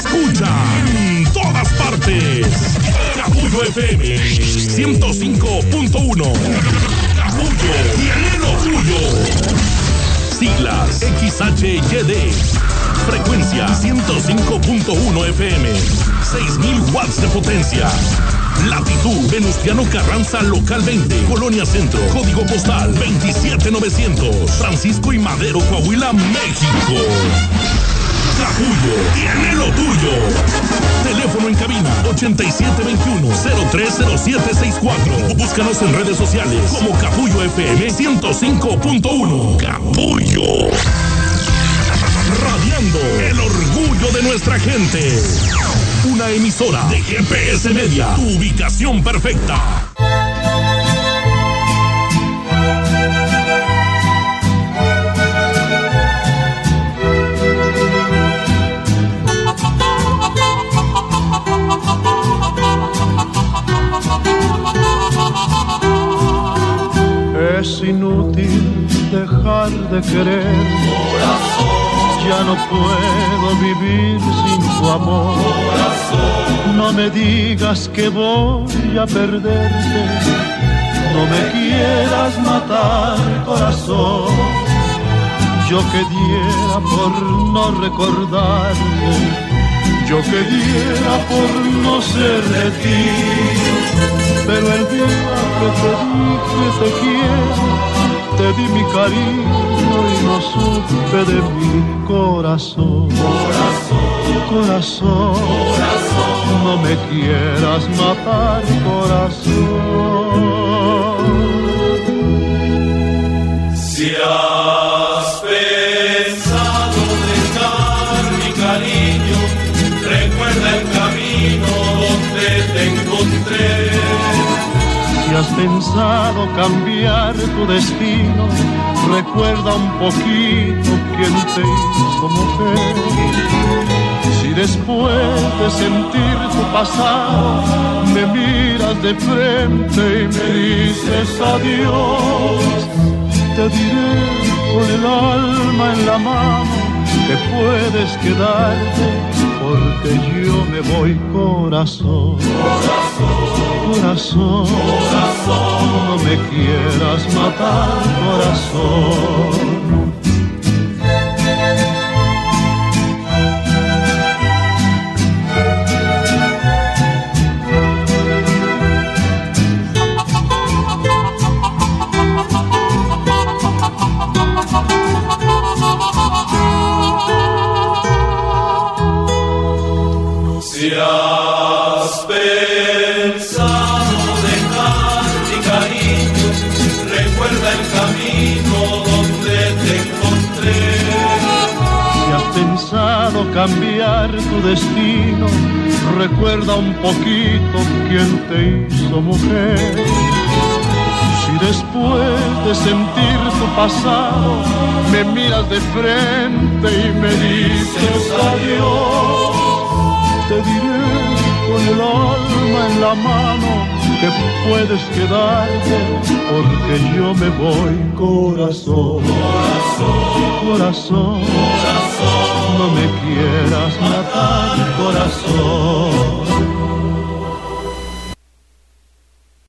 escucha en todas partes. Capullo FM 105.1. Capullo tiene lo tuyo. Siglas XHYD. Frecuencia 105.1 FM. 6,000 watts de potencia. Latitud Venustiano Carranza, local 20, Colonia Centro, código postal 27900, Francisco y Madero, Coahuila, México. Capullo tiene lo tuyo. Teléfono en cabina 8721-030764. Búscanos en redes sociales como Capullo FM 105.1. Capullo. Radiando el orgullo de nuestra gente. Una emisora de GPS Media. Tu ubicación perfecta. Es inútil dejar de querer, corazón. Ya no puedo vivir sin tu amor, corazón. No me digas que voy a perderte, no me quieras matar, corazón. Yo que diera por no recordarte, yo que diera por no ser de ti. Pero el día que te dije te quiero, te di mi cariño y no supe de mi corazón. Corazón, corazón, no me quieras matar, corazón. Si has pensado dejar mi cariño, recuerda el camino donde te encontré. Si has pensado cambiar tu destino, recuerda un poquito quién te hizo mujer. Si después de sentir tu pasado me miras de frente y me dices adiós, te diré con el alma en la mano que puedes quedarte, porque yo me voy, corazón. Corazón, corazón, no me quieras matar, corazón. Si has pensado dejar mi cariño, recuerda el camino donde te encontré. Si has pensado cambiar tu destino, recuerda un poquito quién te hizo mujer. Si después de sentir tu pasado me miras de frente y me dices adiós, te diré con el alma en la mano que puedes quedarte, porque yo me voy, corazón. Corazón, corazón, no me quieras matar, corazón.